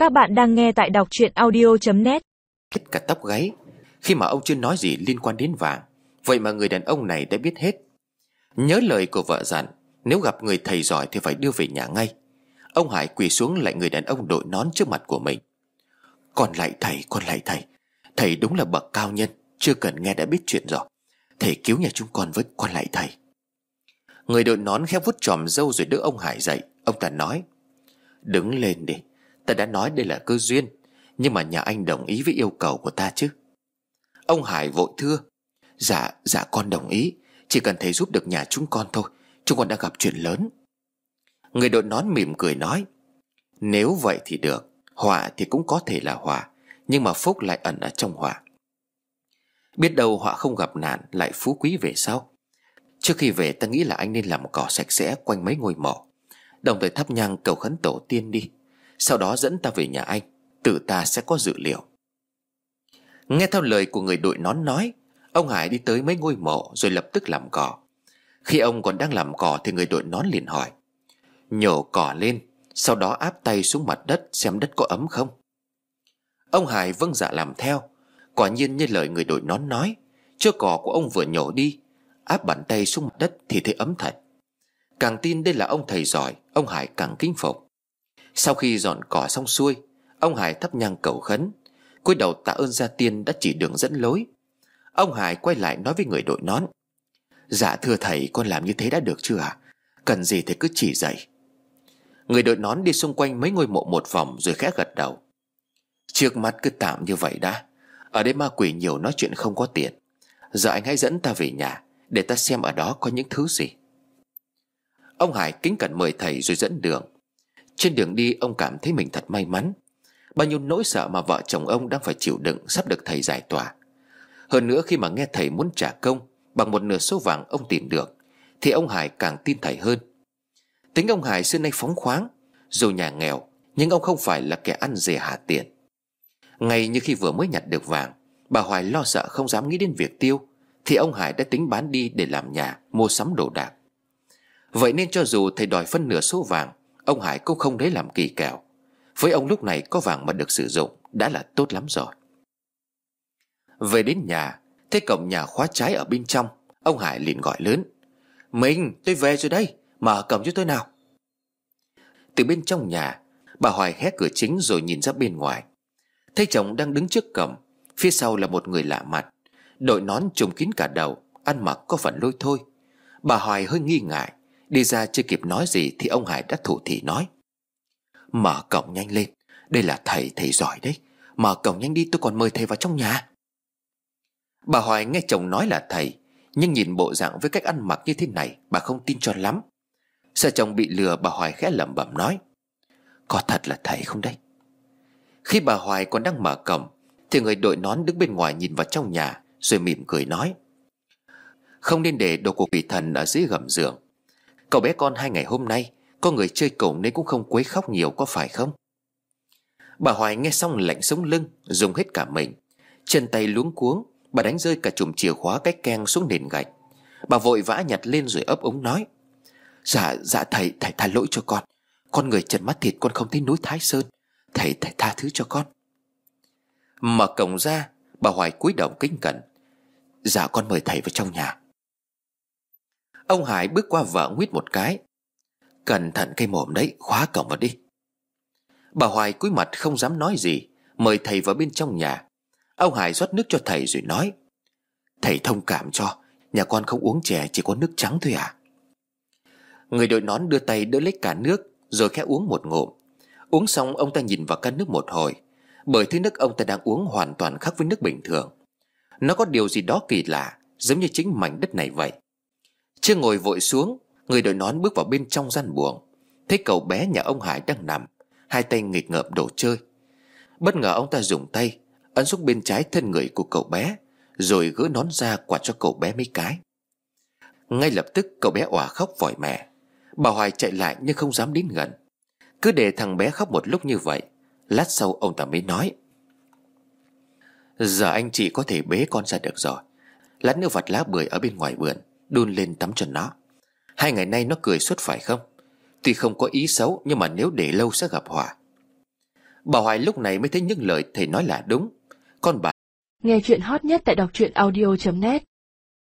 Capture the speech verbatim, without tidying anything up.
Các bạn đang nghe tại đọc truyện audio chấm net. Hết cả tóc gáy khi mà ông chưa nói gì liên quan đến vàng. Vậy mà người đàn ông này đã biết hết. Nhớ lời của vợ dặn, nếu gặp người thầy giỏi thì phải đưa về nhà ngay. Ông Hải quỳ xuống lại người đàn ông đội nón trước mặt của mình. Con lạy thầy, con lạy thầy. Thầy đúng là bậc cao nhân, chưa cần nghe đã biết chuyện rồi. Thầy cứu nhà chúng con với, con lạy thầy. Người đội nón khẽ vuốt chòm râu rồi đỡ ông Hải dậy. Ông ta nói: Đứng lên đi, ta đã nói đây là cơ duyên, nhưng mà nhà anh đồng ý với yêu cầu của ta chứ? Ông Hải vội thưa: Dạ, dạ con đồng ý. Chỉ cần thầy giúp được nhà chúng con thôi, chúng con đã gặp chuyện lớn. Người đội nón mỉm cười nói: Nếu vậy thì được. Họa thì cũng có thể là họa, nhưng mà phúc lại ẩn ở trong họa. Biết đâu họa không gặp nạn lại phú quý về sau. Trước khi về ta nghĩ là anh nên làm cỏ sạch sẽ quanh mấy ngôi mộ, đồng thời thắp nhang cầu khấn tổ tiên đi. Sau đó dẫn ta về nhà anh, tự ta sẽ có dự liệu. Nghe theo lời của người đội nón nói, ông Hải đi tới mấy ngôi mộ rồi lập tức làm cỏ. Khi ông còn đang làm cỏ thì người đội nón liền hỏi: Nhổ cỏ lên, sau đó áp tay xuống mặt đất xem đất có ấm không. Ông Hải vâng dạ làm theo. Quả nhiên như lời người đội nón nói, chỗ cỏ của ông vừa nhổ đi, áp bàn tay xuống mặt đất thì thấy ấm thật. Càng tin đây là ông thầy giỏi, ông Hải càng kính phục. Sau khi dọn cỏ xong xuôi, ông Hải thắp nhang cầu khấn, cúi đầu tạ ơn gia tiên đã chỉ đường dẫn lối. Ông Hải quay lại nói với người đội nón: Dạ thưa thầy, con làm như thế đã được chưa ạ? Cần gì thầy cứ chỉ dạy. Người đội nón đi xung quanh mấy ngôi mộ một vòng rồi khẽ gật đầu: Trước mắt cứ tạm như vậy đã. Ở đây ma quỷ nhiều, nói chuyện không có tiền. Giờ anh hãy dẫn ta về nhà, để ta xem ở đó có những thứ gì. Ông Hải kính cẩn mời thầy rồi dẫn đường. Trên đường đi ông cảm thấy mình thật may mắn. Bao nhiêu nỗi sợ mà vợ chồng ông đang phải chịu đựng sắp được thầy giải tỏa. Hơn nữa khi mà nghe thầy muốn trả công bằng một nửa số vàng ông tìm được, thì ông Hải càng tin thầy hơn. Tính ông Hải xưa nay phóng khoáng, dù nhà nghèo nhưng ông không phải là kẻ ăn dè hà tiền. Ngay như khi vừa mới nhặt được vàng, bà Hoài lo sợ không dám nghĩ đến việc tiêu, thì ông Hải đã tính bán đi để làm nhà, mua sắm đồ đạc. Vậy nên cho dù thầy đòi phân nửa số vàng, ông Hải cũng không lấy làm kỳ kèo. Với ông lúc này có vàng mà được sử dụng đã là tốt lắm rồi. Về đến nhà, thấy cổng nhà khóa trái ở bên trong, ông Hải liền gọi lớn: Mình, tôi về rồi đây, mở cổng cho tôi nào. Từ bên trong nhà, bà Hoài hé cửa chính rồi nhìn ra bên ngoài. Thấy chồng đang đứng trước cổng, phía sau là một người lạ mặt, đội nón trùm kín cả đầu, ăn mặc có phần lôi thôi. Bà Hoài hơi nghi ngại, đi ra chưa kịp nói gì thì ông Hải đã thủ thỉ nói: Mở cổng nhanh lên, đây là thầy, thầy giỏi đấy. Mở cổng nhanh đi, tôi còn mời thầy vào trong nhà. Bà Hoài nghe chồng nói là thầy, nhưng nhìn bộ dạng với cách ăn mặc như thế này, bà không tin cho lắm. Sợ chồng bị lừa, bà Hoài khẽ lẩm bẩm nói: Có thật là thầy không đấy? Khi bà Hoài còn đang mở cổng thì người đội nón đứng bên ngoài nhìn vào trong nhà rồi mỉm cười nói: Không nên để đồ của quỷ thần ở dưới gầm giường. Cậu bé con hai ngày hôm nay có người chơi cùng nên cũng không quấy khóc nhiều, có phải không? Bà Hoài nghe xong lạnh sống lưng, dùng hết cả mình. Chân tay luống cuống, bà đánh rơi cả chùm chìa khóa cách keng xuống nền gạch. Bà vội vã nhặt lên rồi ấp úng nói: Dạ, dạ thầy, thầy tha lỗi cho con. Con người trần mắt thịt, con không thấy núi Thái Sơn. Thầy, thầy tha thứ cho con. Mở cổng ra, bà Hoài cúi đầu kính cẩn: Dạ con mời thầy vào trong nhà. Ông Hải bước qua vợ nguyết một cái: Cẩn thận cây mồm đấy, khóa cổng vào đi. Bà Hoài cúi mặt không dám nói gì, mời thầy vào bên trong nhà. Ông Hải rót nước cho thầy rồi nói: Thầy thông cảm cho, nhà con không uống chè, chỉ có nước trắng thôi à. Người đội nón đưa tay đỡ lấy cả nước rồi khẽ uống một ngụm. Uống xong ông ta nhìn vào can nước một hồi, bởi thứ nước ông ta đang uống hoàn toàn khác với nước bình thường. Nó có điều gì đó kỳ lạ, giống như chính mảnh đất này vậy. Chưa ngồi vội xuống, người đội nón bước vào bên trong gian buồng. Thấy cậu bé nhà ông Hải đang nằm, hai tay nghịch ngợm đồ chơi. Bất ngờ ông ta dùng tay ấn xuống bên trái thân người của cậu bé, rồi gỡ nón ra quạt cho cậu bé mấy cái. Ngay lập tức cậu bé òa khóc vòi mẹ. Bà Hoài chạy lại nhưng không dám đến gần. Cứ để thằng bé khóc một lúc như vậy. Lát sau ông ta mới nói: Giờ anh chị có thể bế con ra được rồi. Lát nữa vặt lá bưởi ở bên ngoài vườn, đun lên tắm cho nó. Hai ngày nay nó cười suốt phải không? Tuy không có ý xấu, nhưng mà nếu để lâu sẽ gặp họa. Bà Hoài lúc này mới thấy những lời thầy nói là đúng. Con bà Nghe chuyện hot nhất tại đọc truyện audio chấm net.